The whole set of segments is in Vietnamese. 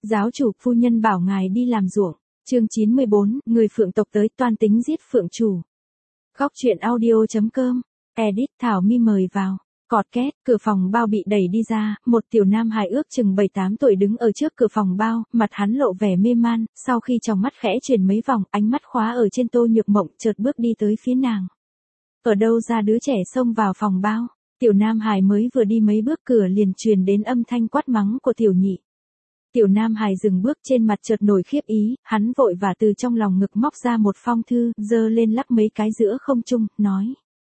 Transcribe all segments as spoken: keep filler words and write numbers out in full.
Giáo chủ, phu nhân bảo ngài đi làm ruộng. Chương chín mươi bốn, người phượng tộc tới toan tính giết phượng chủ. Góc truyện audio chấm com. Edit Thảo Mi mời vào. Cọt két, cửa phòng bao bị đẩy đi ra, một tiểu nam hài ước chừng bảy tám tuổi đứng ở trước cửa phòng bao, mặt hắn lộ vẻ mê man, sau khi trong mắt khẽ chuyển mấy vòng, ánh mắt khóa ở trên Tô Nhược Mộng, chợt bước đi tới phía nàng. Ở đâu ra đứa trẻ xông vào phòng bao, tiểu nam hài mới vừa đi mấy bước cửa liền truyền đến âm thanh quát mắng của tiểu nhị. Tiểu nam hài dừng bước, trên mặt chợt nổi khiếp ý, hắn vội và từ trong lòng ngực móc ra một phong thư, giơ lên lắc mấy cái giữa không trung, nói.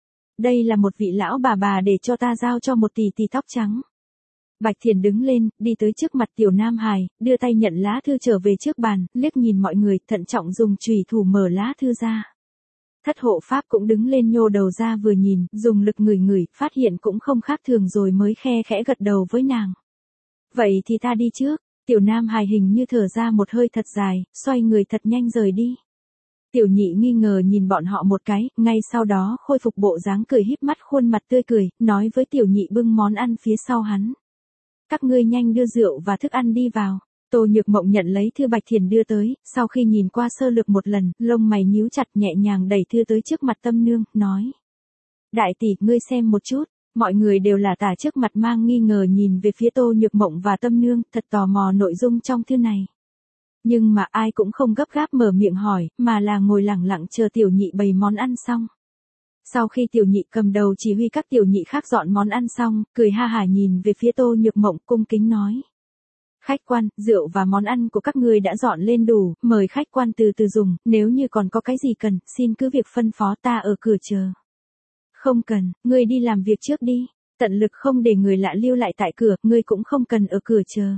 Đây là một vị lão bà bà để cho ta giao cho một tỷ tỷ tóc trắng. Bạch Thiền đứng lên, đi tới trước mặt tiểu nam hài, đưa tay nhận lá thư trở về trước bàn, liếc nhìn mọi người, thận trọng dùng chùy thủ mở lá thư ra. Thất hộ pháp cũng đứng lên nhô đầu ra vừa nhìn, dùng lực ngửi ngửi, phát hiện cũng không khác thường rồi mới khe khẽ gật đầu với nàng. Vậy thì ta đi trước. Tiểu nam hài hình như thở ra một hơi thật dài, xoay người thật nhanh rời đi. Tiểu nhị nghi ngờ nhìn bọn họ một cái, ngay sau đó khôi phục bộ dáng cười híp mắt, khuôn mặt tươi cười, nói với tiểu nhị bưng món ăn phía sau hắn. Các ngươi nhanh đưa rượu và thức ăn đi vào. Tô Nhược Mộng nhận lấy thư Bạch Thiền đưa tới, sau khi nhìn qua sơ lược một lần, lông mày nhíu chặt, nhẹ nhàng đẩy thư tới trước mặt Tâm Nương, nói. Đại tỷ, ngươi xem một chút. Mọi người đều là tả trước mặt mang nghi ngờ nhìn về phía Tô Nhược Mộng và Tâm Nương, thật tò mò nội dung trong thư này. Nhưng mà ai cũng không gấp gáp mở miệng hỏi, mà là ngồi lặng lặng chờ tiểu nhị bày món ăn xong. Sau khi tiểu nhị cầm đầu chỉ huy các tiểu nhị khác dọn món ăn xong, cười ha hả nhìn về phía Tô Nhược Mộng, cung kính nói. Khách quan, rượu và món ăn của các ngươi đã dọn lên đủ, mời khách quan từ từ dùng, nếu như còn có cái gì cần, xin cứ việc phân phó, ta ở cửa chờ. Không cần, ngươi đi làm việc trước đi, tận lực không để người lạ lưu lại tại cửa, ngươi cũng không cần ở cửa chờ.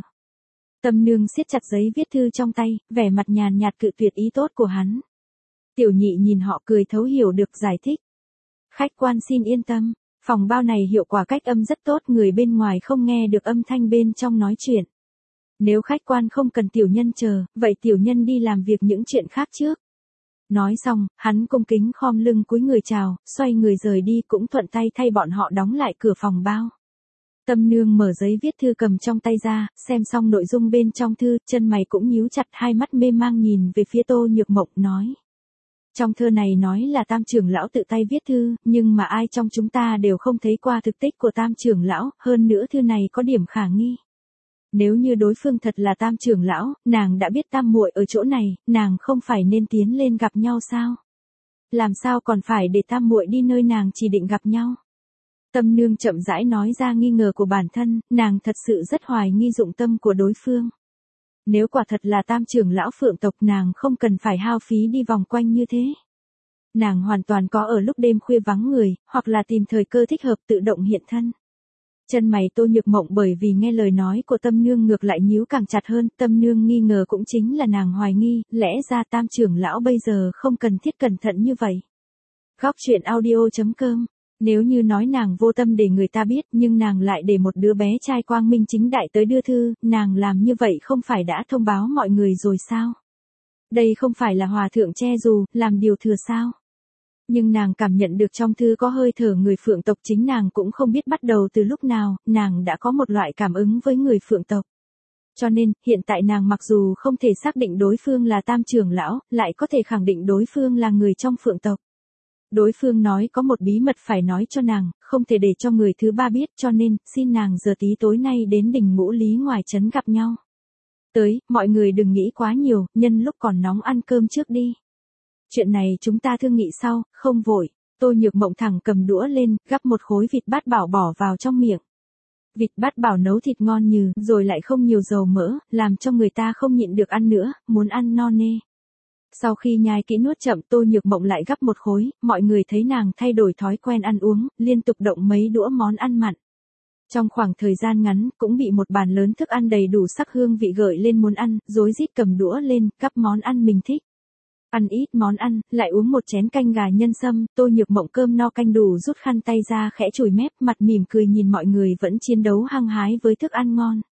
Tâm Nương siết chặt giấy viết thư trong tay, vẻ mặt nhàn nhạt cự tuyệt ý tốt của hắn. Tiểu nhị nhìn họ cười thấu hiểu được, giải thích. Khách quan xin yên tâm, phòng bao này hiệu quả cách âm rất tốt, người bên ngoài không nghe được âm thanh bên trong nói chuyện. Nếu khách quan không cần tiểu nhân chờ, vậy tiểu nhân đi làm việc những chuyện khác trước. Nói xong, hắn cung kính khom lưng cúi người chào, xoay người rời đi, cũng thuận tay thay bọn họ đóng lại cửa phòng bao. Tâm Nương mở giấy viết thư cầm trong tay ra, xem xong nội dung bên trong thư, chân mày cũng nhíu chặt, hai mắt mê mang nhìn về phía Tô Nhược Mộng, nói. Trong thơ này nói là Tam trưởng lão tự tay viết thư, nhưng mà ai trong chúng ta đều không thấy qua thực tích của Tam trưởng lão, hơn nữa thư này có điểm khả nghi. Nếu như đối phương thật là Tam trưởng lão, nàng đã biết Tam muội ở chỗ này, nàng không phải nên tiến lên gặp nhau sao? Làm sao còn phải để Tam muội đi nơi nàng chỉ định gặp nhau? Tâm Nương chậm rãi nói ra nghi ngờ của bản thân, nàng thật sự rất hoài nghi dụng tâm của đối phương. Nếu quả thật là Tam trưởng lão phượng tộc, nàng không cần phải hao phí đi vòng quanh như thế. Nàng hoàn toàn có ở lúc đêm khuya vắng người, hoặc là tìm thời cơ thích hợp tự động hiện thân. Chân mày Tô Nhược Mộng bởi vì nghe lời nói của Tâm Nương ngược lại nhíu càng chặt hơn, Tâm Nương nghi ngờ cũng chính là nàng hoài nghi, lẽ ra Tam trưởng lão bây giờ không cần thiết cẩn thận như vậy. Góc truyện audio chấm com. Nếu như nói nàng vô tâm để người ta biết, nhưng nàng lại để một đứa bé trai quang minh chính đại tới đưa thư, nàng làm như vậy không phải đã thông báo mọi người rồi sao? Đây không phải là hòa thượng che dù, làm điều thừa sao? Nhưng nàng cảm nhận được trong thư có hơi thở người phượng tộc, chính nàng cũng không biết bắt đầu từ lúc nào, nàng đã có một loại cảm ứng với người phượng tộc. Cho nên, hiện tại nàng mặc dù không thể xác định đối phương là Tam trưởng lão, lại có thể khẳng định đối phương là người trong phượng tộc. Đối phương nói có một bí mật phải nói cho nàng, không thể để cho người thứ ba biết, cho nên, xin nàng giờ tí tối nay đến đỉnh Ngũ Lý ngoài trấn gặp nhau. Tới, mọi người đừng nghĩ quá nhiều, nhân lúc còn nóng ăn cơm trước đi. Chuyện này chúng ta thương nghị sau, không vội. Tô Nhược Mộng thẳng cầm đũa lên, gắp một khối vịt bát bảo bỏ vào trong miệng. Vịt bát bảo nấu thịt ngon nhừ, rồi lại không nhiều dầu mỡ, làm cho người ta không nhịn được ăn nữa, muốn ăn no nê. Sau khi nhai kỹ nuốt chậm, Tô Nhược Mộng lại gắp một khối, mọi người thấy nàng thay đổi thói quen ăn uống, liên tục động mấy đũa món ăn mặn. Trong khoảng thời gian ngắn, cũng bị một bàn lớn thức ăn đầy đủ sắc hương vị gợi lên muốn ăn, rối rít cầm đũa lên, gắp món ăn mình thích. Ăn ít món ăn, lại uống một chén canh gà nhân sâm, Tô Nhược Mộng cơm no canh đủ rút khăn tay ra khẽ chùi mép, mặt mỉm cười nhìn mọi người vẫn chiến đấu hăng hái với thức ăn ngon.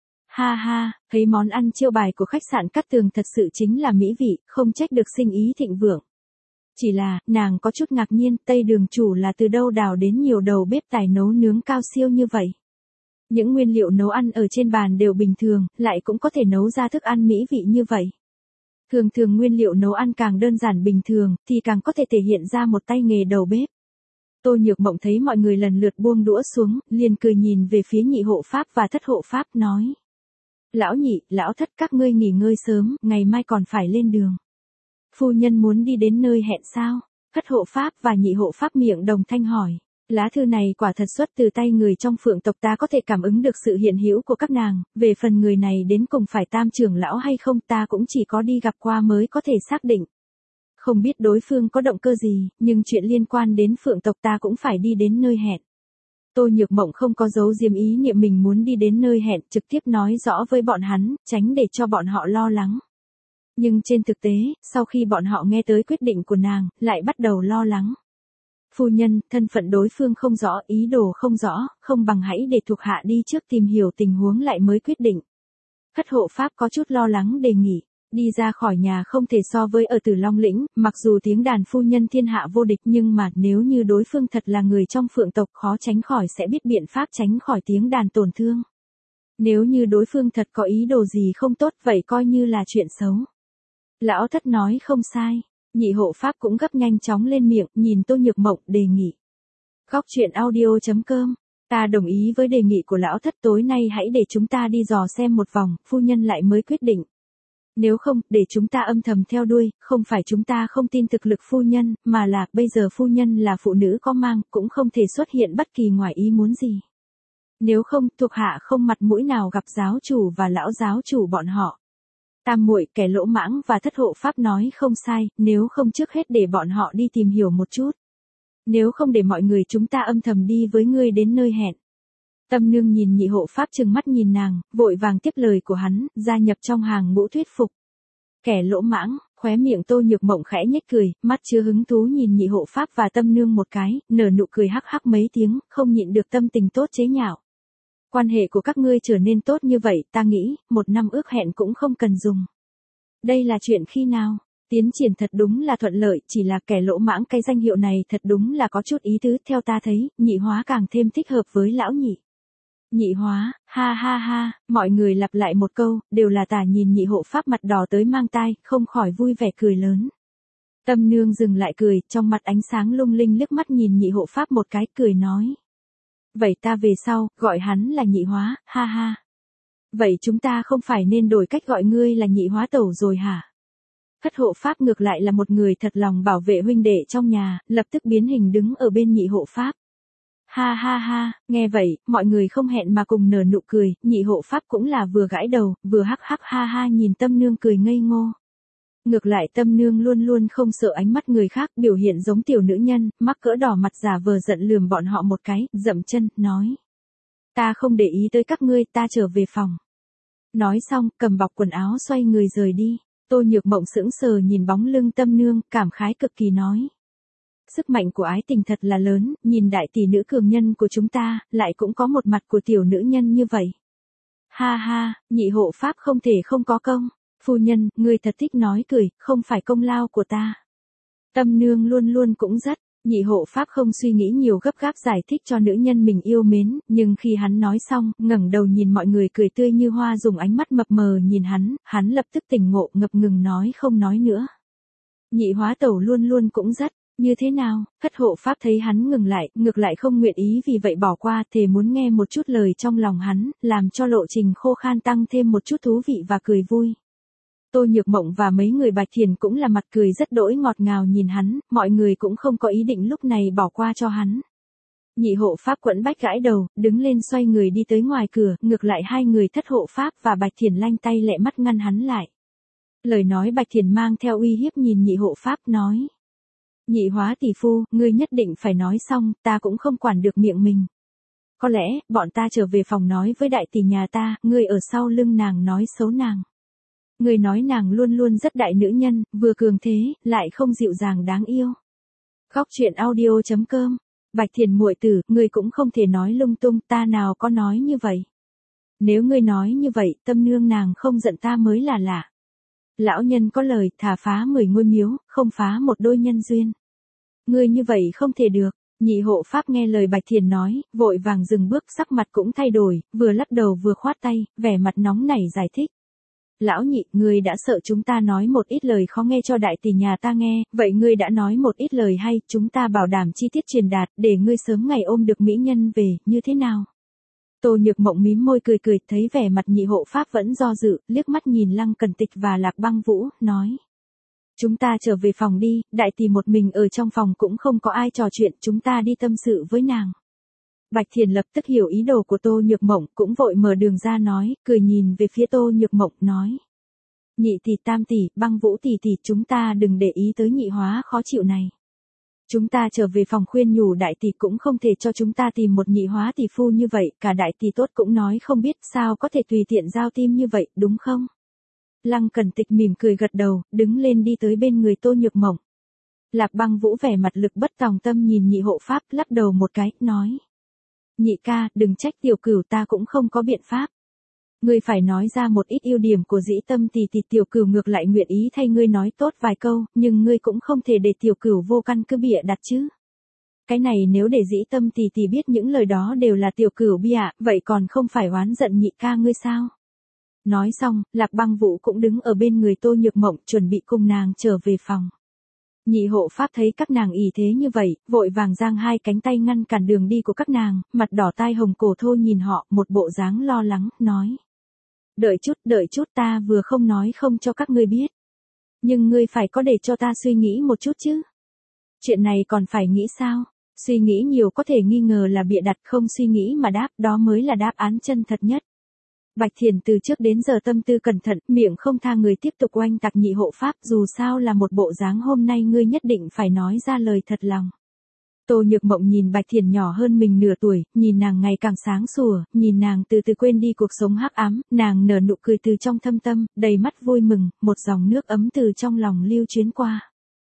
Ha ha, thấy món ăn chiêu bài của khách sạn Cát Tường thật sự chính là mỹ vị, không trách được sinh ý thịnh vượng. Chỉ là, nàng có chút ngạc nhiên, Tây Đường chủ là từ đâu đào đến nhiều đầu bếp tài nấu nướng cao siêu như vậy. Những nguyên liệu nấu ăn ở trên bàn đều bình thường, lại cũng có thể nấu ra thức ăn mỹ vị như vậy. Thường thường nguyên liệu nấu ăn càng đơn giản bình thường, thì càng có thể thể hiện ra một tay nghề đầu bếp. Tô Nhược Mộng thấy mọi người lần lượt buông đũa xuống, liền cười nhìn về phía nhị hộ pháp và thất hộ pháp nói. Lão nhị, lão thất các ngươi nghỉ ngơi sớm, ngày mai còn phải lên đường. Phu nhân muốn đi đến nơi hẹn sao? Thất hộ pháp và nhị hộ pháp miệng đồng thanh hỏi. Lá thư này quả thật xuất từ tay người trong Phượng tộc, ta có thể cảm ứng được sự hiện hữu của các nàng, về phần người này đến cùng phải Tam trưởng lão hay không ta cũng chỉ có đi gặp qua mới có thể xác định. Không biết đối phương có động cơ gì, nhưng chuyện liên quan đến Phượng tộc ta cũng phải đi đến nơi hẹn. Tô Nhược Mộng không có giấu diếm ý niệm mình muốn đi đến nơi hẹn, trực tiếp nói rõ với bọn hắn, tránh để cho bọn họ lo lắng. Nhưng trên thực tế, sau khi bọn họ nghe tới quyết định của nàng, lại bắt đầu lo lắng. Phu nhân, thân phận đối phương không rõ, ý đồ không rõ, không bằng hãy để thuộc hạ đi trước tìm hiểu tình huống lại mới quyết định. Thất hộ pháp có chút lo lắng đề nghị, đi ra khỏi nhà không thể so với ở Tử Long Lĩnh, mặc dù tiếng đàn phu nhân thiên hạ vô địch nhưng mà nếu như đối phương thật là người trong Phượng tộc khó tránh khỏi sẽ biết biện pháp tránh khỏi tiếng đàn tổn thương. Nếu như đối phương thật có ý đồ gì không tốt vậy coi như là chuyện xấu. Lão thất nói không sai. Nhị hộ pháp cũng gấp nhanh chóng lên miệng, nhìn Tô Nhược Mộng, đề nghị. Góc truyện audio chấm com. Ta đồng ý với đề nghị của lão thất, tối nay hãy để chúng ta đi dò xem một vòng, phu nhân lại mới quyết định. Nếu không, để chúng ta âm thầm theo đuôi, không phải chúng ta không tin thực lực phu nhân, mà là bây giờ phu nhân là phụ nữ có mang, cũng không thể xuất hiện bất kỳ ngoài ý muốn gì. Nếu không, thuộc hạ không mặt mũi nào gặp giáo chủ và lão giáo chủ bọn họ. Tam muội, kẻ lỗ mãng và thất hộ pháp nói không sai, nếu không trước hết để bọn họ đi tìm hiểu một chút. Nếu không để mọi người chúng ta âm thầm đi với ngươi đến nơi hẹn. Tâm Nương nhìn nhị hộ pháp trừng mắt nhìn nàng, vội vàng tiếp lời của hắn, gia nhập trong hàng ngũ thuyết phục. Kẻ lỗ mãng, khóe miệng Tô Nhược Mộng khẽ nhếch cười, mắt chứa hứng thú nhìn nhị hộ pháp và Tâm Nương một cái, nở nụ cười hắc hắc mấy tiếng, không nhịn được tâm tình tốt chế nhạo. Quan hệ của các ngươi trở nên tốt như vậy, ta nghĩ, một năm ước hẹn cũng không cần dùng. Đây là chuyện khi nào? Tiến triển thật đúng là thuận lợi, chỉ là kẻ lỗ mãng cái danh hiệu này thật đúng là có chút ý tứ, theo ta thấy, nhị hóa càng thêm thích hợp với lão nhị. Nhị hóa, ha ha ha, mọi người lặp lại một câu, đều là tả nhìn nhị hộ pháp mặt đỏ tới mang tai, không khỏi vui vẻ cười lớn. Tâm Nương dừng lại cười, trong mặt ánh sáng lung linh liếc mắt nhìn nhị hộ pháp một cái, cười nói. Vậy ta về sau, gọi hắn là nhị hóa, ha ha. Vậy chúng ta không phải nên đổi cách gọi ngươi là nhị hóa tẩu rồi hả? Thất hộ pháp ngược lại là một người thật lòng bảo vệ huynh đệ trong nhà, lập tức biến hình đứng ở bên nhị hộ pháp. Ha ha ha, nghe vậy, mọi người không hẹn mà cùng nở nụ cười, nhị hộ pháp cũng là vừa gãi đầu, vừa hắc hắc ha ha nhìn Tâm Nương cười ngây ngô. Ngược lại Tâm Nương luôn luôn không sợ ánh mắt người khác, biểu hiện giống tiểu nữ nhân, mắc cỡ đỏ mặt giả vờ giận lườm bọn họ một cái, dậm chân, nói. Ta không để ý tới các ngươi, ta trở về phòng. Nói xong, cầm bọc quần áo xoay người rời đi. Tô Nhược Mộng sững sờ nhìn bóng lưng Tâm Nương, cảm khái cực kỳ nói. Sức mạnh của ái tình thật là lớn, nhìn đại tỷ nữ cường nhân của chúng ta, lại cũng có một mặt của tiểu nữ nhân như vậy. Ha ha, nhị hộ pháp không thể không có công. Phu nhân, ngươi thật thích nói cười, không phải công lao của ta. Tâm Nương luôn luôn cũng rất, nhị hộ pháp không suy nghĩ nhiều gấp gáp giải thích cho nữ nhân mình yêu mến, nhưng khi hắn nói xong, ngẩng đầu nhìn mọi người cười tươi như hoa dùng ánh mắt mập mờ nhìn hắn, hắn lập tức tỉnh ngộ ngập ngừng nói không nói nữa. Nhị hóa tẩu luôn luôn cũng rất, như thế nào, thất hộ pháp thấy hắn ngừng lại, ngược lại không nguyện ý vì vậy bỏ qua, thề muốn nghe một chút lời trong lòng hắn, làm cho lộ trình khô khan tăng thêm một chút thú vị và cười vui. Tô Nhược Mộng và mấy người Bạch Thiền cũng là mặt cười rất đỗi ngọt ngào nhìn hắn, mọi người cũng không có ý định lúc này bỏ qua cho hắn. Nhị hộ pháp quẫn bách gãi đầu, đứng lên xoay người đi tới ngoài cửa, ngược lại hai người thất hộ pháp và Bạch Thiền lanh tay lẹ mắt ngăn hắn lại. Lời nói Bạch Thiền mang theo uy hiếp nhìn nhị hộ pháp nói. Nhị hóa tỷ phu, ngươi nhất định phải nói xong, ta cũng không quản được miệng mình. Có lẽ, bọn ta trở về phòng nói với đại tỷ nhà ta, ngươi ở sau lưng nàng nói xấu nàng. Ngươi nói nàng luôn luôn rất đại nữ nhân, vừa cường thế, lại không dịu dàng đáng yêu. Góc truyện audio chấm com. Bạch Thiền muội tử, ngươi cũng không thể nói lung tung, ta nào có nói như vậy. Nếu ngươi nói như vậy, Tâm Nương nàng không giận ta mới là lạ. Lão nhân có lời, thà phá mười ngôi miếu, không phá một đôi nhân duyên. Ngươi như vậy không thể được. Nhị hộ pháp nghe lời Bạch Thiền nói, vội vàng dừng bước, sắc mặt cũng thay đổi, vừa lắc đầu vừa khoát tay, vẻ mặt nóng nảy giải thích. Lão nhị, ngươi đã sợ chúng ta nói một ít lời khó nghe cho đại tỷ nhà ta nghe, vậy ngươi đã nói một ít lời hay, chúng ta bảo đảm chi tiết truyền đạt, để ngươi sớm ngày ôm được mỹ nhân về, như thế nào? Tô Nhược Mộng mím môi cười cười, thấy vẻ mặt nhị hộ pháp vẫn do dự, liếc mắt nhìn Lăng Cẩn Tịch và Lạc Băng Vũ, nói. Chúng ta trở về phòng đi, đại tỷ một mình ở trong phòng cũng không có ai trò chuyện, chúng ta đi tâm sự với nàng. Bạch Thiền lập tức hiểu ý đồ của Tô Nhược Mộng, cũng vội mở đường ra nói, cười nhìn về phía Tô Nhược Mộng, nói. Nhị tỷ, tam tỷ, Băng Vũ tỷ tỷ, chúng ta đừng để ý tới nhị hóa khó chịu này. Chúng ta trở về phòng khuyên nhủ đại tỷ, cũng không thể cho chúng ta tìm một nhị hóa tỷ phu như vậy, cả đại tỷ tốt cũng nói không biết, sao có thể tùy tiện giao tim như vậy, đúng không? Lăng Cẩn Tịch mỉm cười gật đầu, đứng lên đi tới bên người Tô Nhược Mộng. Lạc Băng Vũ vẻ mặt lực bất tòng tâm nhìn nhị hộ pháp, lắc đầu một cái, nói. Nhị ca, đừng trách tiểu cửu, ta cũng không có biện pháp. Ngươi phải nói ra một ít ưu điểm của Dĩ Tâm tỷ tỷ, tiểu cửu ngược lại nguyện ý thay ngươi nói tốt vài câu, nhưng ngươi cũng không thể để tiểu cửu vô căn cứ bịa đặt chứ. Cái này nếu để Dĩ Tâm tỷ tỷ biết những lời đó đều là tiểu cửu bịa, vậy còn không phải oán giận nhị ca ngươi sao? Nói xong, Lạc Băng Vũ cũng đứng ở bên người Tô Nhược Mộng, chuẩn bị cùng nàng trở về phòng. Nhị hộ pháp thấy các nàng ỷ thế như vậy, vội vàng giang hai cánh tay ngăn cản đường đi của các nàng, mặt đỏ tai hồng cổ thô nhìn họ, một bộ dáng lo lắng, nói. Đợi chút, đợi chút, ta vừa không nói không cho các ngươi biết. Nhưng ngươi phải có để cho ta suy nghĩ một chút chứ. Chuyện này còn phải nghĩ sao? Suy nghĩ nhiều có thể nghi ngờ là bịa đặt, không suy nghĩ mà đáp, đó mới là đáp án chân thật nhất. Bạch Thiền từ trước đến giờ tâm tư cẩn thận, miệng không tha người tiếp tục oanh tạc nhị hộ pháp, dù sao là một bộ dáng hôm nay ngươi nhất định phải nói ra lời thật lòng. Tô Nhược Mộng nhìn Bạch Thiền nhỏ hơn mình nửa tuổi, nhìn nàng ngày càng sáng sủa, nhìn nàng từ từ quên đi cuộc sống hắc ám, nàng nở nụ cười từ trong thâm tâm, đầy mắt vui mừng, một dòng nước ấm từ trong lòng lưu chuyến qua.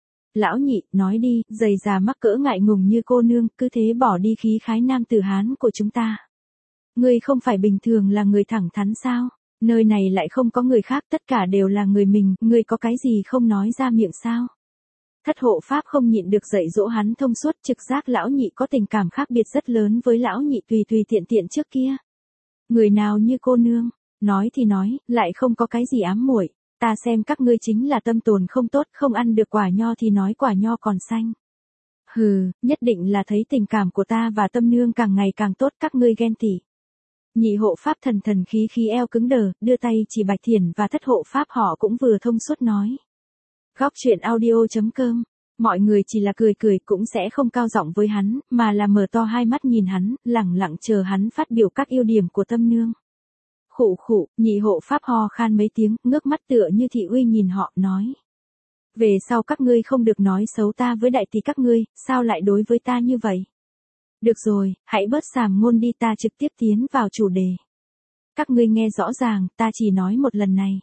Lão nhị, nói đi, dày già mắc cỡ ngại ngùng như cô nương, cứ thế bỏ đi khí khái nam tử Hán của chúng ta. Ngươi không phải bình thường là người thẳng thắn sao? Nơi này lại không có người khác, tất cả đều là người mình, ngươi có cái gì không nói ra miệng sao? Thất hộ pháp không nhịn được dạy dỗ hắn thông suốt, trực giác lão nhị có tình cảm khác biệt rất lớn với lão nhị tùy tùy tiện tiện trước kia. Người nào như cô nương, nói thì nói, lại không có cái gì ám muội. Ta xem các ngươi chính là tâm tồn không tốt, không ăn được quả nho thì nói quả nho còn xanh. Hừ, nhất định là thấy tình cảm của ta và tâm nương càng ngày càng tốt, các ngươi ghen tị. Nhị hộ pháp thần thần khí khí eo cứng đờ, đưa tay chỉ Bạch Thiền và thất hộ pháp, họ cũng vừa thông suốt nói. Góc truyện audio chấm com, mọi người chỉ là cười cười cũng sẽ không cao giọng với hắn, mà là mở to hai mắt nhìn hắn, lẳng lặng chờ hắn phát biểu các ưu điểm của tâm nương. Khụ khụ, nhị hộ pháp ho khan mấy tiếng, ngước mắt tựa như thị uy nhìn họ, nói. Về sau các ngươi không được nói xấu ta với đại tỷ các ngươi, sao lại đối với ta như vậy? Được rồi, hãy bớt sàm ngôn đi, ta trực tiếp tiến vào chủ đề. Các ngươi nghe rõ ràng, ta chỉ nói một lần này.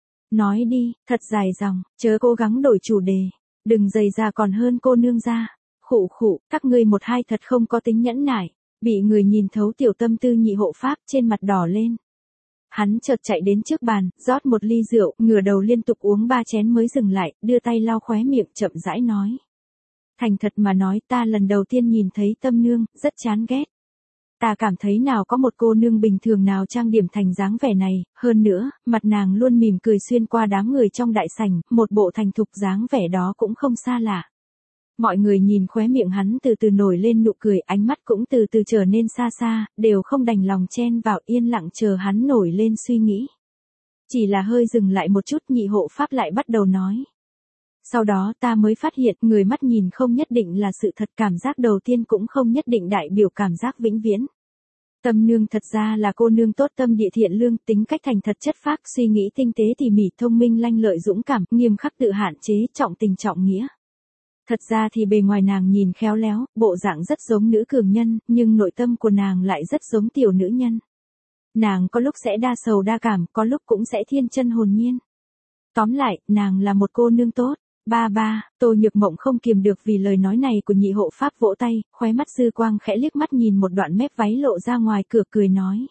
Nói đi, thật dài dòng, chớ cố gắng đổi chủ đề. Đừng dày ra còn hơn cô nương ra. Khụ khụ, các ngươi một hai thật không có tính nhẫn nại. Bị người nhìn thấu tiểu tâm tư nhị hộ pháp, trên mặt đỏ lên. Hắn chợt chạy đến trước bàn, rót một ly rượu, ngửa đầu liên tục uống ba chén mới dừng lại, đưa tay lau khóe miệng, chậm rãi nói. Thành thật mà nói, ta lần đầu tiên nhìn thấy tâm nương, rất chán ghét. Ta cảm thấy nào có một cô nương bình thường nào trang điểm thành dáng vẻ này, hơn nữa, mặt nàng luôn mỉm cười xuyên qua đám người trong đại sảnh, một bộ thành thục dáng vẻ đó cũng không xa lạ. Mọi người nhìn khóe miệng hắn từ từ nổi lên nụ cười, ánh mắt cũng từ từ trở nên xa xa, đều không đành lòng chen vào, yên lặng chờ hắn nổi lên suy nghĩ. Chỉ là hơi dừng lại một chút, nhị hộ pháp lại bắt đầu nói. Sau đó ta mới phát hiện, người mắt nhìn không nhất định là sự thật, cảm giác đầu tiên cũng không nhất định đại biểu cảm giác vĩnh viễn. Tâm nương thật ra là cô nương tốt tâm địa thiện lương, tính cách thành thật chất phác, suy nghĩ tinh tế tỉ mỉ, thông minh lanh lợi dũng cảm, nghiêm khắc tự hạn chế, trọng tình trọng nghĩa. Thật ra thì bề ngoài nàng nhìn khéo léo, bộ dạng rất giống nữ cường nhân, nhưng nội tâm của nàng lại rất giống tiểu nữ nhân. Nàng có lúc sẽ đa sầu đa cảm, có lúc cũng sẽ thiên chân hồn nhiên. Tóm lại, nàng là một cô nương tốt. Ba ba, Tô Nhược Mộng không kiềm được vì lời nói này của nhị hộ pháp, vỗ tay, khóe mắt dư quang khẽ liếc mắt nhìn một đoạn mép váy lộ ra ngoài cửa, cười nói.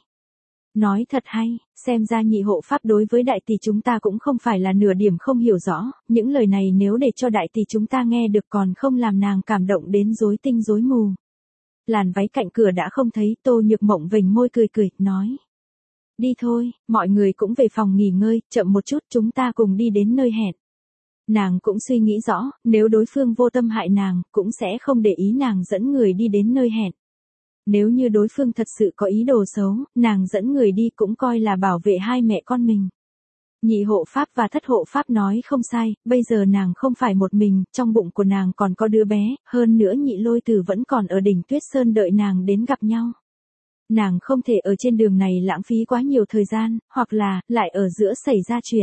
Nói thật hay, xem ra nhị hộ pháp đối với đại tỷ chúng ta cũng không phải là nửa điểm không hiểu rõ, những lời này nếu để cho đại tỷ chúng ta nghe được còn không làm nàng cảm động đến rối tinh rối mù. Làn váy cạnh cửa đã không thấy, Tô Nhược Mộng vểnh môi cười cười, nói. Đi thôi, mọi người cũng về phòng nghỉ ngơi, chậm một chút chúng ta cùng đi đến nơi hẹn. Nàng cũng suy nghĩ rõ, nếu đối phương vô tâm hại nàng, cũng sẽ không để ý nàng dẫn người đi đến nơi hẹn. Nếu như đối phương thật sự có ý đồ xấu, nàng dẫn người đi cũng coi là bảo vệ hai mẹ con mình. Nhị hộ pháp và thất hộ pháp nói không sai, bây giờ nàng không phải một mình, trong bụng của nàng còn có đứa bé, hơn nữa nhị lôi tử vẫn còn ở đỉnh Tuyết Sơn đợi nàng đến gặp nhau. Nàng không thể ở trên đường này lãng phí quá nhiều thời gian, hoặc là, lại ở giữa xảy ra chuyện.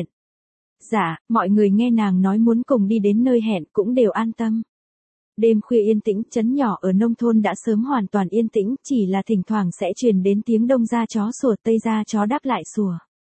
Dạ, mọi người nghe nàng nói muốn cùng đi đến nơi hẹn cũng đều an tâm. Đêm khuya yên tĩnh, trấn nhỏ ở nông thôn đã sớm hoàn toàn yên tĩnh, chỉ là thỉnh thoảng sẽ truyền đến tiếng đông ra chó sủa tây ra chó đáp lại sủa.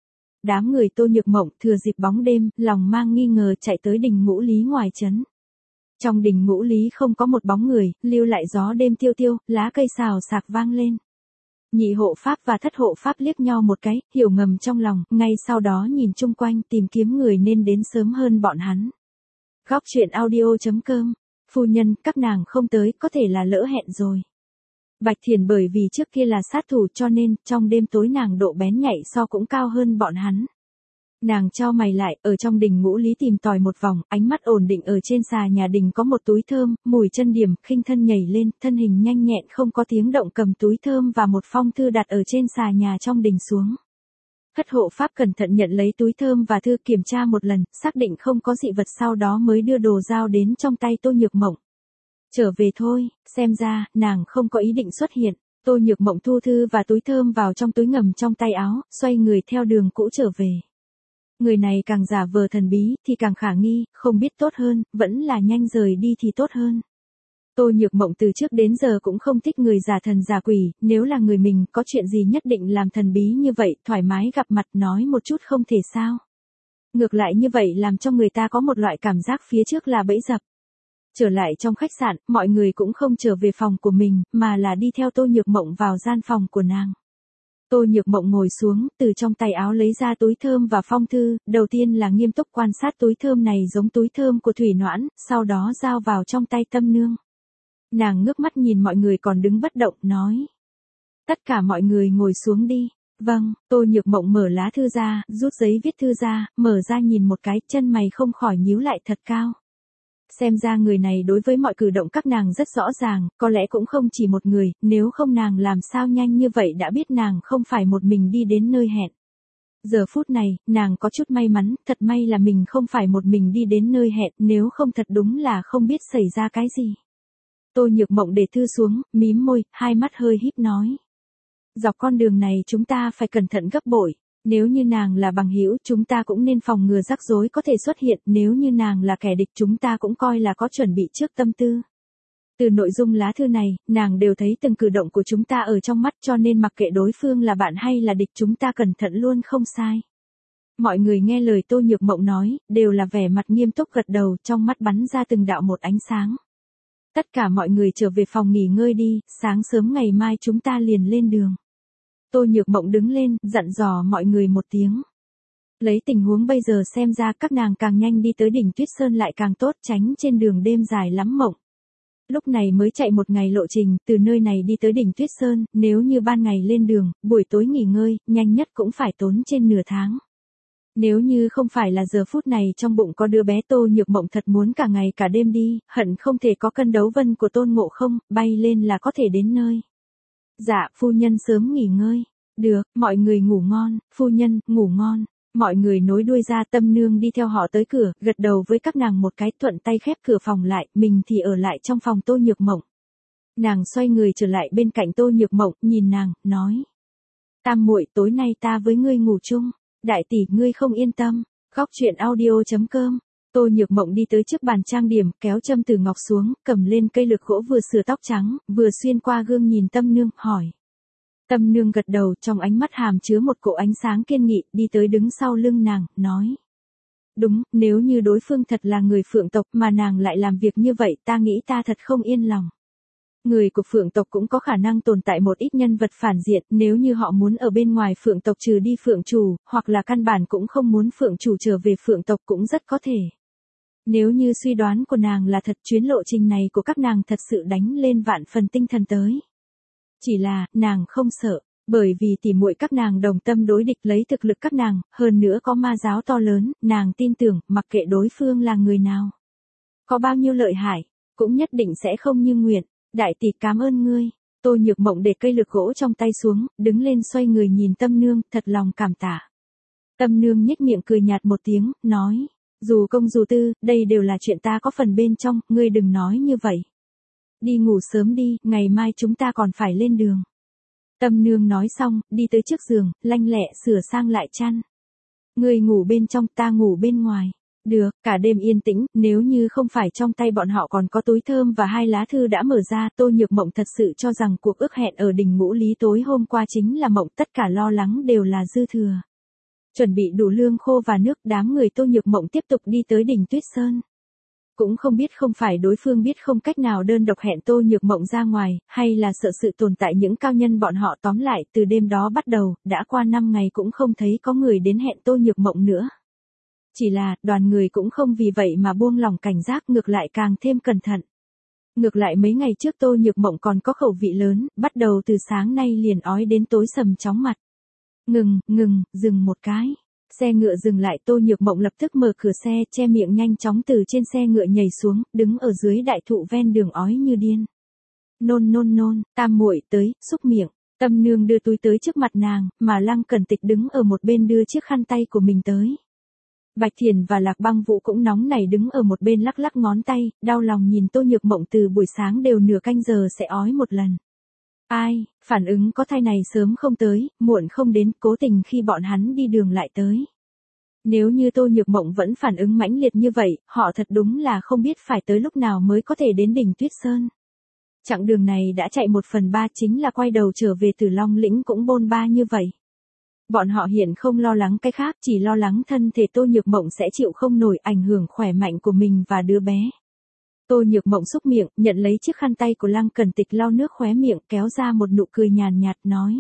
Đám người Tô Nhược Mộng thừa dịp bóng đêm, lòng mang nghi ngờ chạy tới đình Ngũ Lý ngoài trấn. Trong đình Ngũ Lý không có một bóng người, lưu lại gió đêm tiêu tiêu, lá cây xào xạc vang lên. Nhị hộ pháp và thất hộ pháp liếc nhau một cái, hiểu ngầm trong lòng, ngay sau đó nhìn chung quanh tìm kiếm người nên đến sớm hơn bọn hắn. Góc truyện audio chấm com. Phu nhân, các nàng không tới, có thể là lỡ hẹn rồi. Bạch Thiền bởi vì trước kia là sát thủ cho nên, trong đêm tối nàng độ bén nhạy so cũng cao hơn bọn hắn. Nàng chau mày lại, ở trong đình Ngũ Lý tìm tòi một vòng, ánh mắt ổn định ở trên xà nhà đình có một túi thơm, mùi chân điểm, khinh thân nhảy lên, thân hình nhanh nhẹn không có tiếng động cầm túi thơm và một phong thư đặt ở trên xà nhà trong đình xuống. Thất hộ pháp cẩn thận nhận lấy túi thơm và thư kiểm tra một lần, xác định không có dị vật sau đó mới đưa đồ giao đến trong tay Tô Nhược Mộng. Trở về thôi, xem ra, nàng không có ý định xuất hiện. Tô Nhược Mộng thu thư và túi thơm vào trong túi ngầm trong tay áo, xoay người theo đường cũ trở về. Người này càng giả vờ thần bí, thì càng khả nghi, không biết tốt hơn, vẫn là nhanh rời đi thì tốt hơn. Tô Nhược Mộng từ trước đến giờ cũng không thích người giả thần giả quỷ, nếu là người mình, có chuyện gì nhất định làm thần bí như vậy, thoải mái gặp mặt nói một chút không thể sao. Ngược lại như vậy làm cho người ta có một loại cảm giác phía trước là bẫy dập. Trở lại trong khách sạn, mọi người cũng không trở về phòng của mình, mà là đi theo Tô Nhược Mộng vào gian phòng của nàng. Tô Nhược Mộng ngồi xuống, từ trong tay áo lấy ra túi thơm và phong thư, đầu tiên là nghiêm túc quan sát túi thơm này giống túi thơm của Thủy Noãn, sau đó giao vào trong tay Tâm Nương. Nàng ngước mắt nhìn mọi người còn đứng bất động, nói. Tất cả mọi người ngồi xuống đi. Vâng, Tô Nhược Mộng mở lá thư ra, rút giấy viết thư ra, mở ra nhìn một cái, chân mày không khỏi nhíu lại thật cao. Xem ra người này đối với mọi cử động các nàng rất rõ ràng, có lẽ cũng không chỉ một người, nếu không nàng làm sao nhanh như vậy đã biết nàng không phải một mình đi đến nơi hẹn. Giờ phút này, nàng có chút may mắn, thật may là mình không phải một mình đi đến nơi hẹn, nếu không thật đúng là không biết xảy ra cái gì. Tô Nhược Mộng để thư xuống, mím môi, hai mắt hơi híp nói. Dọc con đường này chúng ta phải cẩn thận gấp bội. Nếu như nàng là bằng hữu, chúng ta cũng nên phòng ngừa rắc rối có thể xuất hiện, nếu như nàng là kẻ địch chúng ta cũng coi là có chuẩn bị trước tâm tư. Từ nội dung lá thư này, nàng đều thấy từng cử động của chúng ta ở trong mắt cho nên mặc kệ đối phương là bạn hay là địch chúng ta cẩn thận luôn không sai. Mọi người nghe lời Tô Nhược Mộng nói, đều là vẻ mặt nghiêm túc gật đầu, trong mắt bắn ra từng đạo một ánh sáng. Tất cả mọi người trở về phòng nghỉ ngơi đi, sáng sớm ngày mai chúng ta liền lên đường. Tô Nhược Mộng đứng lên, dặn dò mọi người một tiếng. Lấy tình huống bây giờ xem ra các nàng càng nhanh đi tới đỉnh Tuyết Sơn lại càng tốt, tránh trên đường đêm dài lắm mộng. Lúc này mới chạy một ngày lộ trình, từ nơi này đi tới đỉnh Tuyết Sơn, nếu như ban ngày lên đường, buổi tối nghỉ ngơi, nhanh nhất cũng phải tốn trên nửa tháng. Nếu như không phải là giờ phút này trong bụng có đứa bé Tô Nhược Mộng thật muốn cả ngày cả đêm đi, hận không thể có cân đấu vân của Tôn Ngộ Không, bay lên là có thể đến nơi. Dạ, phu nhân sớm nghỉ ngơi. Được, mọi người ngủ ngon, phu nhân, ngủ ngon. Mọi người nối đuôi ra, Tâm Nương đi theo họ tới cửa, gật đầu với các nàng một cái, thuận tay khép cửa phòng lại, mình thì ở lại trong phòng Tô Nhược Mộng. Nàng xoay người trở lại bên cạnh Tô Nhược Mộng, nhìn nàng, nói. Tam muội, tối nay ta với ngươi ngủ chung. Đại tỷ, ngươi không yên tâm. Góc truyện audio chấm com. Tô Nhược Mộng đi tới trước bàn trang điểm, kéo châm từ ngọc xuống, cầm lên cây lược gỗ vừa sửa tóc trắng, vừa xuyên qua gương nhìn Tâm Nương, hỏi. Tâm Nương gật đầu, trong ánh mắt hàm chứa một cỗ ánh sáng kiên nghị, đi tới đứng sau lưng nàng, nói. Đúng, nếu như đối phương thật là người Phượng tộc mà nàng lại làm việc như vậy, ta nghĩ ta thật không yên lòng. Người của Phượng tộc cũng có khả năng tồn tại một ít nhân vật phản diện, nếu như họ muốn ở bên ngoài Phượng tộc trừ đi Phượng chủ, hoặc là căn bản cũng không muốn Phượng chủ trở về Phượng tộc cũng rất có thể. Nếu như suy đoán của nàng là thật, chuyến lộ trình này của các nàng thật sự đánh lên vạn phần tinh thần tới. Chỉ là, nàng không sợ, bởi vì tỉ muội các nàng đồng tâm đối địch lấy thực lực các nàng, hơn nữa có ma giáo to lớn, nàng tin tưởng, mặc kệ đối phương là người nào. Có bao nhiêu lợi hại, cũng nhất định sẽ không như nguyện. Đại tỷ cảm ơn ngươi. Tô Nhược Mộng để cây lược gỗ trong tay xuống, đứng lên xoay người nhìn Tâm Nương, thật lòng cảm tạ. Tâm Nương nhếch miệng cười nhạt một tiếng, nói, dù công dù tư, đây đều là chuyện ta có phần bên trong, ngươi đừng nói như vậy. Đi ngủ sớm đi, ngày mai chúng ta còn phải lên đường. Tâm Nương nói xong, đi tới trước giường, lanh lẹ sửa sang lại chăn. Ngươi ngủ bên trong, ta ngủ bên ngoài. Được, cả đêm yên tĩnh, nếu như không phải trong tay bọn họ còn có túi thơm và hai lá thư đã mở ra, Tô Nhược Mộng thật sự cho rằng cuộc ước hẹn ở đỉnh Ngũ Lý tối hôm qua chính là mộng, tất cả lo lắng đều là dư thừa. Chuẩn bị đủ lương khô và nước, đám người Tô Nhược Mộng tiếp tục đi tới đỉnh Tuyết Sơn. Cũng không biết không phải đối phương biết không cách nào đơn độc hẹn Tô Nhược Mộng ra ngoài, hay là sợ sự tồn tại những cao nhân bọn họ, tóm lại, từ đêm đó bắt đầu, đã qua năm ngày cũng không thấy có người đến hẹn Tô Nhược Mộng nữa. Chỉ là, đoàn người cũng không vì vậy mà buông lỏng cảnh giác, ngược lại càng thêm cẩn thận. Ngược lại mấy ngày trước Tô Nhược Mộng còn có khẩu vị lớn, bắt đầu từ sáng nay liền ói đến tối sầm chóng mặt. Ngừng, ngừng, dừng một cái. Xe ngựa dừng lại, Tô Nhược Mộng lập tức mở cửa xe, che miệng nhanh chóng từ trên xe ngựa nhảy xuống, đứng ở dưới đại thụ ven đường ói như điên. Nôn nôn nôn, Tam muội tới, xúc miệng. Tâm Nương đưa túi tới trước mặt nàng, mà Lăng Cẩn Tịch đứng ở một bên đưa chiếc khăn tay của mình tới. Bạch Thiền và Lạc Băng Vũ cũng nóng nảy đứng ở một bên lắc lắc ngón tay, đau lòng nhìn Tô Nhược Mộng từ buổi sáng đều nửa canh giờ sẽ ói một lần. Ai, phản ứng có thai này sớm không tới, muộn không đến, cố tình khi bọn hắn đi đường lại tới. Nếu như Tô Nhược Mộng vẫn phản ứng mãnh liệt như vậy, họ thật đúng là không biết phải tới lúc nào mới có thể đến đỉnh Tuyết Sơn. Chặng đường này đã chạy một phần ba, chính là quay đầu trở về từ Long Lĩnh cũng bôn ba như vậy. Bọn họ hiện không lo lắng cái khác, chỉ lo lắng thân thể Tô Nhược Mộng sẽ chịu không nổi ảnh hưởng khỏe mạnh của mình và đứa bé. Tô Nhược Mộng xúc miệng, nhận lấy chiếc khăn tay của Lăng Cẩn Tịch lau nước khóe miệng, kéo ra một nụ cười nhàn nhạt nói.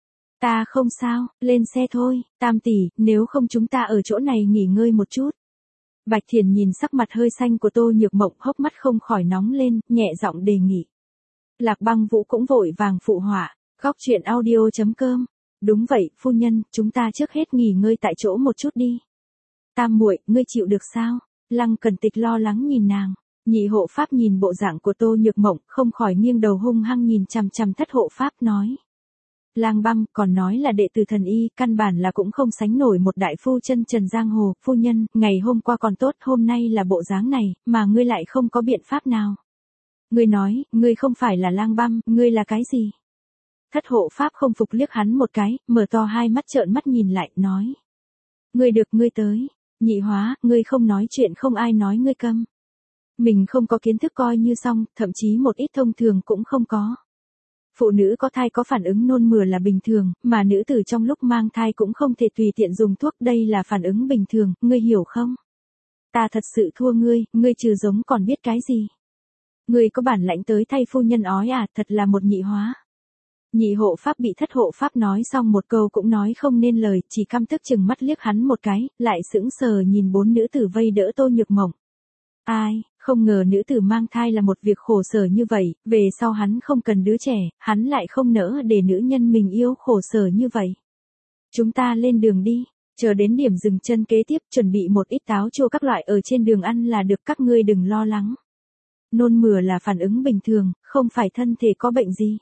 Ta không sao, lên xe thôi, Tam tỷ, nếu không chúng ta ở chỗ này nghỉ ngơi một chút. Bạch Thiền nhìn sắc mặt hơi xanh của Tô Nhược Mộng, hốc mắt không khỏi nóng lên, nhẹ giọng đề nghị. Lạc Băng Vũ cũng vội vàng phụ họa, góc truyện audio chấm com. Đúng vậy, phu nhân, chúng ta trước hết nghỉ ngơi tại chỗ một chút đi. Tam muội, ngươi chịu được sao? Lăng Cẩn Tịch lo lắng nhìn nàng. Nhị hộ pháp nhìn bộ dạng của Tô Nhược Mộng, không khỏi nghiêng đầu hung hăng nhìn chằm chằm thất hộ pháp nói. Lang Băm, còn nói là đệ tử thần y, căn bản là cũng không sánh nổi một đại phu chân trần giang hồ. Phu nhân, ngày hôm qua còn tốt, hôm nay là bộ dáng này, mà ngươi lại không có biện pháp nào. Ngươi nói, ngươi không phải là Lang Băm, ngươi là cái gì? Thất hộ pháp không phục liếc hắn một cái, mở to hai mắt trợn mắt nhìn lại, nói. Ngươi được, ngươi tới. Nhị hóa, ngươi không nói chuyện không ai nói ngươi câm. Mình không có kiến thức coi như xong, thậm chí một ít thông thường cũng không có. Phụ nữ có thai có phản ứng nôn mửa là bình thường, mà nữ tử trong lúc mang thai cũng không thể tùy tiện dùng thuốc, đây là phản ứng bình thường, ngươi hiểu không? Ta thật sự thua ngươi, ngươi trừ giống còn biết cái gì? Ngươi có bản lãnh tới thay phu nhân ói à, thật là một nhị hóa. Nhị hộ pháp bị thất hộ pháp nói xong một câu cũng nói không nên lời, chỉ căm tức chừng mắt liếc hắn một cái, lại sững sờ nhìn bốn nữ tử vây đỡ Tô Nhược Mộng. Ai, không ngờ nữ tử mang thai là một việc khổ sở như vậy, về sau hắn không cần đứa trẻ, hắn lại không nỡ để nữ nhân mình yêu khổ sở như vậy. Chúng ta lên đường đi, chờ đến điểm dừng chân kế tiếp, chuẩn bị một ít táo chua các loại ở trên đường ăn là được, các ngươi đừng lo lắng. Nôn mửa là phản ứng bình thường, không phải thân thể có bệnh gì.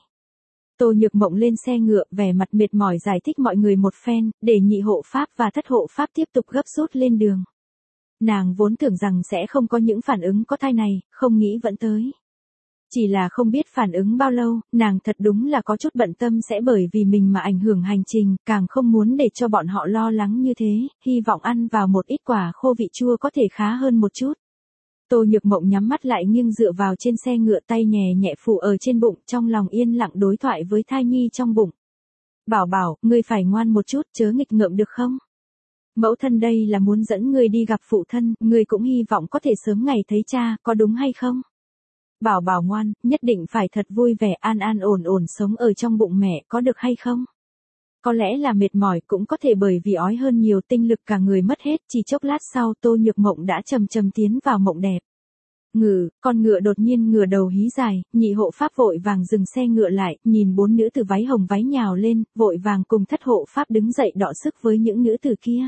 Tô Nhược Mộng lên xe ngựa, vẻ mặt mệt mỏi giải thích mọi người một phen, để nhị hộ pháp và thất hộ pháp tiếp tục gấp rút lên đường. Nàng vốn tưởng rằng sẽ không có những phản ứng có thai này, không nghĩ vẫn tới. Chỉ là không biết phản ứng bao lâu, nàng thật đúng là có chút bận tâm sẽ bởi vì mình mà ảnh hưởng hành trình, càng không muốn để cho bọn họ lo lắng như thế, hy vọng ăn vào một ít quả khô vị chua có thể khá hơn một chút. Tô Nhược Mộng nhắm mắt lại nghiêng dựa vào trên xe ngựa, tay nhẹ nhẹ phủ ở trên bụng, trong lòng yên lặng đối thoại với thai nhi trong bụng. Bảo bảo, ngươi phải ngoan một chút, chớ nghịch ngợm được không? Mẫu thân đây là muốn dẫn ngươi đi gặp phụ thân, ngươi cũng hy vọng có thể sớm ngày thấy cha, có đúng hay không? Bảo bảo ngoan, nhất định phải thật vui vẻ an an ổn ổn sống ở trong bụng mẹ, có được hay không? Có lẽ là mệt mỏi, cũng có thể bởi vì ói hơn nhiều, tinh lực cả người mất hết, chỉ chốc lát sau Tô Nhược Mộng đã chầm chầm tiến vào mộng đẹp. Ngừ, con ngựa đột nhiên ngửa đầu hí dài, nhị hộ pháp vội vàng dừng xe ngựa lại, nhìn bốn nữ tử váy hồng váy nhào lên, vội vàng cùng thất hộ pháp đứng dậy đọ sức với những nữ tử kia.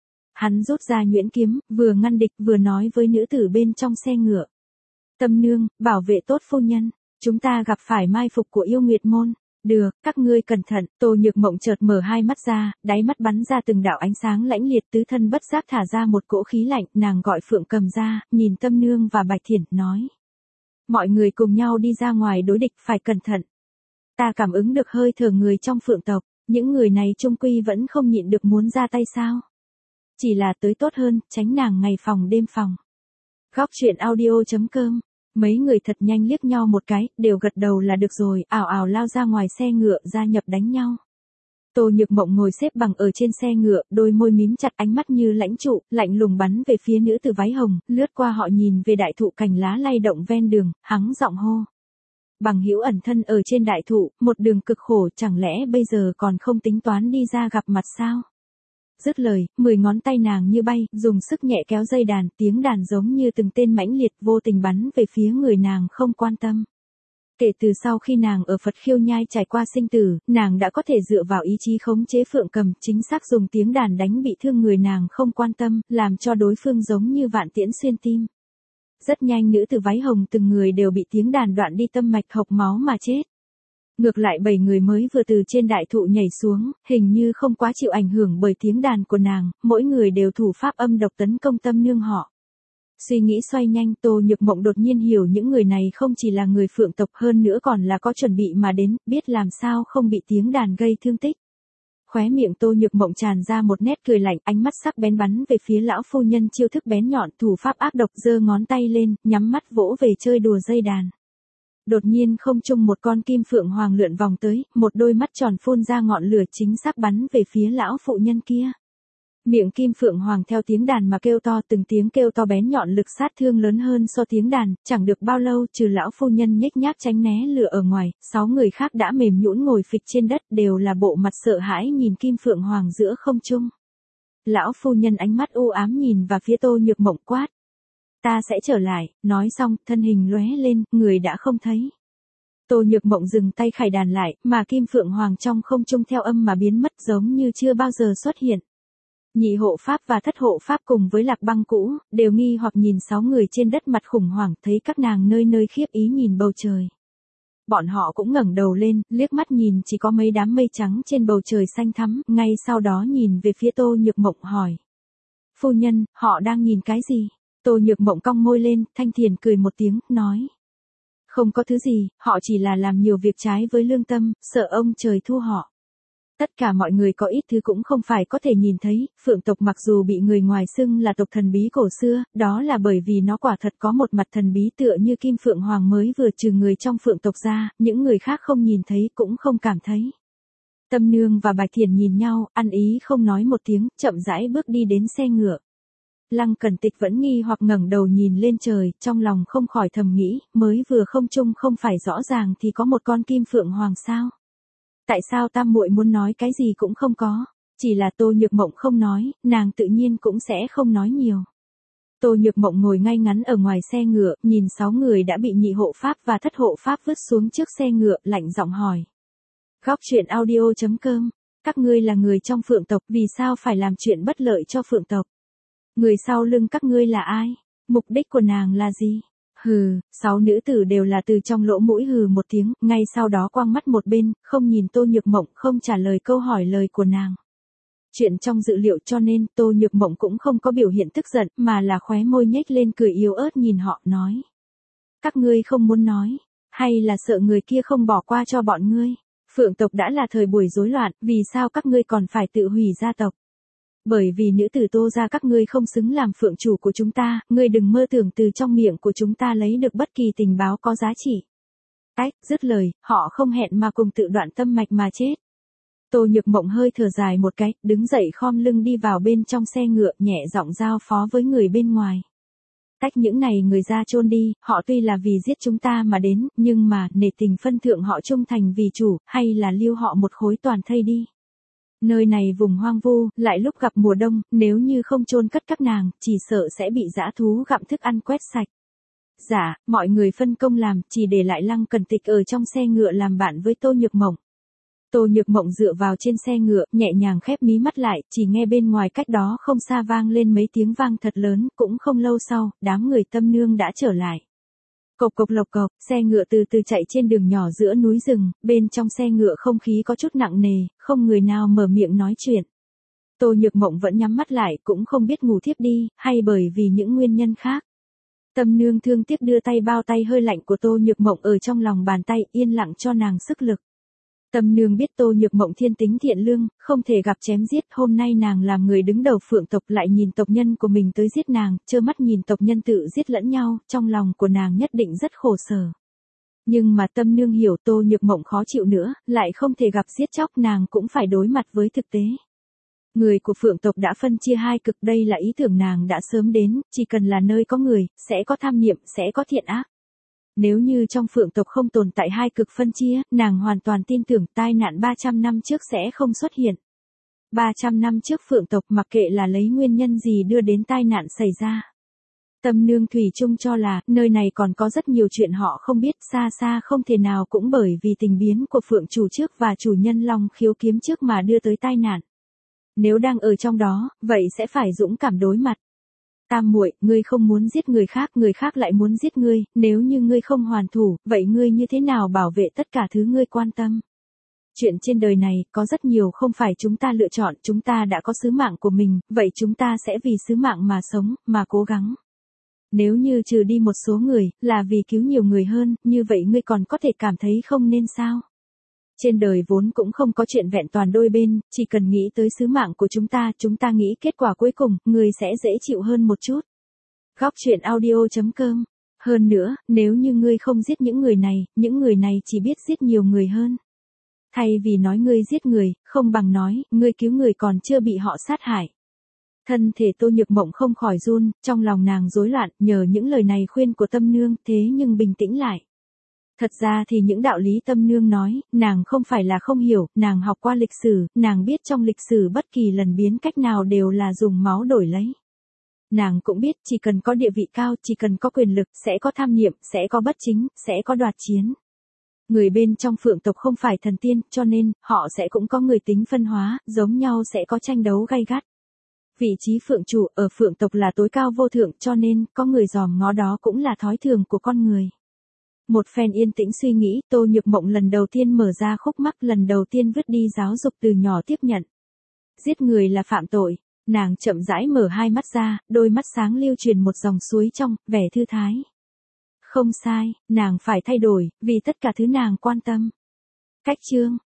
Hắn rút ra nhuyễn kiếm, vừa ngăn địch vừa nói với nữ tử bên trong xe ngựa. Tâm nương, bảo vệ tốt phu nhân, chúng ta gặp phải mai phục của yêu nguyệt môn. Được, các ngươi cẩn thận. Tô Nhược Mộng chợt mở hai mắt ra, đáy mắt bắn ra từng đạo ánh sáng lãnh liệt, tứ thân bất giác thả ra một cỗ khí lạnh, nàng gọi Phượng Cầm ra, nhìn Tâm Nương và Bạch Thiển, nói. Mọi người cùng nhau đi ra ngoài đối địch, phải cẩn thận. Ta cảm ứng được hơi thở người trong Phượng tộc, những người này trung quy vẫn không nhịn được muốn ra tay sao? Chỉ là tới tốt hơn, tránh nàng ngày phòng đêm phòng. Góc truyện audio chấm com. Mấy người thật nhanh liếc nhau một cái, đều gật đầu là được rồi, ảo ảo lao ra ngoài xe ngựa, gia nhập đánh nhau. Tô Nhược Mộng ngồi xếp bằng ở trên xe ngựa, đôi môi mím chặt, ánh mắt như lãnh trụ, lạnh lùng bắn về phía nữ tử váy hồng, lướt qua họ nhìn về đại thụ cành lá lay động ven đường, hắng giọng hô. Bằng hữu ẩn thân ở trên đại thụ, một đường cực khổ, chẳng lẽ bây giờ còn không tính toán đi ra gặp mặt sao? Dứt lời, mười ngón tay nàng như bay, dùng sức nhẹ kéo dây đàn, tiếng đàn giống như từng tên mãnh liệt vô tình bắn về phía người nàng không quan tâm. Kể từ sau khi nàng ở Phật Khiêu Nhai trải qua sinh tử, nàng đã có thể dựa vào ý chí khống chế Phượng Cầm, chính xác dùng tiếng đàn đánh bị thương người nàng không quan tâm, làm cho đối phương giống như vạn tiễn xuyên tim. Rất nhanh nữ tử váy hồng từng người đều bị tiếng đàn đoạn đi tâm mạch hộc máu mà chết. Ngược lại bảy người mới vừa từ trên đại thụ nhảy xuống, hình như không quá chịu ảnh hưởng bởi tiếng đàn của nàng, mỗi người đều thủ pháp âm độc tấn công Tâm Nương họ. Suy nghĩ xoay nhanh, Tô Nhược Mộng đột nhiên hiểu những người này không chỉ là người Phượng tộc, hơn nữa còn là có chuẩn bị mà đến, biết làm sao không bị tiếng đàn gây thương tích. Khóe miệng Tô Nhược Mộng tràn ra một nét cười lạnh, ánh mắt sắc bén bắn về phía lão phu nhân chiêu thức bén nhọn, thủ pháp ác độc, giơ ngón tay lên, nhắm mắt vỗ về chơi đùa dây đàn. Đột nhiên không trung một con kim phượng hoàng lượn vòng tới, một đôi mắt tròn phun ra ngọn lửa chính xác bắn về phía lão phụ nhân kia. Miệng kim phượng hoàng theo tiếng đàn mà kêu to, từng tiếng kêu to bén nhọn lực sát thương lớn hơn so tiếng đàn, chẳng được bao lâu trừ lão phu nhân nhếch nhác tránh né lửa ở ngoài, sáu người khác đã mềm nhũn ngồi phịch trên đất, đều là bộ mặt sợ hãi nhìn kim phượng hoàng giữa không trung. Lão phu nhân ánh mắt u ám nhìn vào phía Tô Nhược Mộng quát. Ta sẽ trở lại, nói xong, thân hình lóe lên, người đã không thấy. Tô Nhược Mộng dừng tay khải đàn lại, mà kim phượng hoàng trong không trung theo âm mà biến mất giống như chưa bao giờ xuất hiện. Nhị hộ pháp và thất hộ pháp cùng với Lạc Băng cũ, đều nghi hoặc nhìn sáu người trên đất mặt khủng hoảng, thấy các nàng nơi nơi khiếp ý nhìn bầu trời. Bọn họ cũng ngẩng đầu lên, liếc mắt nhìn chỉ có mấy đám mây trắng trên bầu trời xanh thắm, ngay sau đó nhìn về phía Tô Nhược Mộng hỏi. Phu nhân, họ đang nhìn cái gì? Tô Nhược Mộng cong môi lên, thanh thiền cười một tiếng, nói. Không có thứ gì, họ chỉ là làm nhiều việc trái với lương tâm, sợ ông trời thu họ. Tất cả mọi người có ít thứ cũng không phải có thể nhìn thấy, Phượng tộc mặc dù bị người ngoài xưng là tộc thần bí cổ xưa, đó là bởi vì nó quả thật có một mặt thần bí tựa như Kim Phượng Hoàng mới vừa trừ người trong Phượng tộc ra, những người khác không nhìn thấy cũng không cảm thấy. Tâm Nương và Bạch Thiền nhìn nhau, ăn ý không nói một tiếng, chậm rãi bước đi đến xe ngựa. Lăng Cẩn Tịch vẫn nghi hoặc ngẩng đầu nhìn lên trời, trong lòng không khỏi thầm nghĩ, mới vừa không trung không phải rõ ràng thì có một con Kim Phượng Hoàng sao? Tại sao tam muội muốn nói cái gì cũng không có, chỉ là Tô Nhược Mộng không nói, nàng tự nhiên cũng sẽ không nói nhiều. Tô Nhược Mộng ngồi ngay ngắn ở ngoài xe ngựa, nhìn sáu người đã bị nhị hộ pháp và thất hộ pháp vứt xuống trước xe ngựa, lạnh giọng hỏi. Góc truyện audio chấm com, các ngươi là người trong Phượng tộc, vì sao phải làm chuyện bất lợi cho Phượng tộc? Người sau lưng các ngươi là ai? Mục đích của nàng là gì? Hừ, sáu nữ tử đều là từ trong lỗ mũi hừ một tiếng, ngay sau đó quăng mắt một bên, không nhìn Tô Nhược Mộng, không trả lời câu hỏi lời của nàng. Chuyện trong dự liệu cho nên Tô Nhược Mộng cũng không có biểu hiện tức giận, mà là khóe môi nhếch lên cười yếu ớt nhìn họ, nói. Các ngươi không muốn nói, hay là sợ người kia không bỏ qua cho bọn ngươi? Phượng tộc đã là thời buổi rối loạn, vì sao các ngươi còn phải tự hủy gia tộc? Bởi vì nữ tử Tô gia các ngươi không xứng làm phượng chủ của chúng ta, ngươi đừng mơ tưởng từ trong miệng của chúng ta lấy được bất kỳ tình báo có giá trị. Ách, dứt lời, họ không hẹn mà cùng tự đoạn tâm mạch mà chết. Tô Nhược Mộng hơi thở dài một cái, đứng dậy khom lưng đi vào bên trong xe ngựa, nhẹ giọng giao phó với người bên ngoài. Tách những này người ra chôn đi, họ tuy là vì giết chúng ta mà đến, nhưng mà, nể tình phân thượng họ trung thành vì chủ, hay là lưu họ một khối toàn thây đi. Nơi này vùng hoang vu, lại lúc gặp mùa đông, nếu như không chôn cất các nàng, chỉ sợ sẽ bị dã thú gặm thức ăn quét sạch. Dạ, mọi người phân công làm, chỉ để lại Lăng Cần Tịch ở trong xe ngựa làm bạn với Tô Nhược Mộng. Tô Nhược Mộng dựa vào trên xe ngựa, nhẹ nhàng khép mí mắt lại, chỉ nghe bên ngoài cách đó không xa vang lên mấy tiếng vang thật lớn, cũng không lâu sau, đám người Tâm Nương đã trở lại. Cộc cộc lộc cộc, xe ngựa từ từ chạy trên đường nhỏ giữa núi rừng, bên trong xe ngựa không khí có chút nặng nề, không người nào mở miệng nói chuyện. Tô Nhược Mộng vẫn nhắm mắt lại, cũng không biết ngủ thiếp đi, hay bởi vì những nguyên nhân khác. Tâm Nương thương tiếc đưa tay bao tay hơi lạnh của Tô Nhược Mộng ở trong lòng bàn tay, yên lặng cho nàng sức lực. Tâm Nương biết Tô Nhược Mộng thiên tính thiện lương, không thể gặp chém giết, hôm nay nàng làm người đứng đầu Phượng tộc lại nhìn tộc nhân của mình tới giết nàng, trơ mắt nhìn tộc nhân tự giết lẫn nhau, trong lòng của nàng nhất định rất khổ sở. Nhưng mà Tâm Nương hiểu Tô Nhược Mộng khó chịu nữa, lại không thể gặp giết chóc, nàng cũng phải đối mặt với thực tế. Người của Phượng tộc đã phân chia hai cực, đây là ý tưởng nàng đã sớm đến, chỉ cần là nơi có người, sẽ có tham niệm, sẽ có thiện ác. Nếu như trong Phượng tộc không tồn tại hai cực phân chia, nàng hoàn toàn tin tưởng tai nạn ba trăm năm trước sẽ không xuất hiện. ba trăm năm trước Phượng tộc mặc kệ là lấy nguyên nhân gì đưa đến tai nạn xảy ra. Tâm Nương thủy chung cho là, nơi này còn có rất nhiều chuyện họ không biết, xa xa không thể nào cũng bởi vì tình biến của Phượng chủ trước và chủ nhân Long Khiếu kiếm trước mà đưa tới tai nạn. Nếu đang ở trong đó, vậy sẽ phải dũng cảm đối mặt. Tam muội, ngươi không muốn giết người khác, người khác lại muốn giết ngươi, nếu như ngươi không hoàn thủ, vậy ngươi như thế nào bảo vệ tất cả thứ ngươi quan tâm? Chuyện trên đời này, có rất nhiều không phải chúng ta lựa chọn, chúng ta đã có sứ mạng của mình, vậy chúng ta sẽ vì sứ mạng mà sống, mà cố gắng. Nếu như trừ đi một số người, là vì cứu nhiều người hơn, như vậy ngươi còn có thể cảm thấy không nên sao? Trên đời vốn cũng không có chuyện vẹn toàn đôi bên, chỉ cần nghĩ tới sứ mạng của chúng ta, chúng ta nghĩ kết quả cuối cùng, người sẽ dễ chịu hơn một chút. Góc truyện audio chấm com. Hơn nữa, nếu như ngươi không giết những người này, những người này chỉ biết giết nhiều người hơn. Thay vì nói ngươi giết người, không bằng nói, ngươi cứu người còn chưa bị họ sát hại. Thân thể Tô Nhược Mộng không khỏi run, trong lòng nàng rối loạn, nhờ những lời này khuyên của Tâm Nương, thế nhưng bình tĩnh lại. Thật ra thì những đạo lý Tâm Nương nói, nàng không phải là không hiểu, nàng học qua lịch sử, nàng biết trong lịch sử bất kỳ lần biến cách nào đều là dùng máu đổi lấy. Nàng cũng biết chỉ cần có địa vị cao, chỉ cần có quyền lực, sẽ có tham niệm, sẽ có bất chính, sẽ có đoạt chiến. Người bên trong Phượng tộc không phải thần tiên, cho nên, họ sẽ cũng có người tính phân hóa, giống nhau sẽ có tranh đấu gay gắt. Vị trí Phượng chủ ở Phượng tộc là tối cao vô thượng, cho nên, có người dòm ngó đó cũng là thói thường của con người. Một phen yên tĩnh suy nghĩ, Tô Nhược Mộng lần đầu tiên mở ra khúc mắc, lần đầu tiên vứt đi giáo dục từ nhỏ tiếp nhận. Giết người là phạm tội, nàng chậm rãi mở hai mắt ra, đôi mắt sáng lưu truyền một dòng suối trong, vẻ thư thái. Không sai, nàng phải thay đổi, vì tất cả thứ nàng quan tâm. Cách chương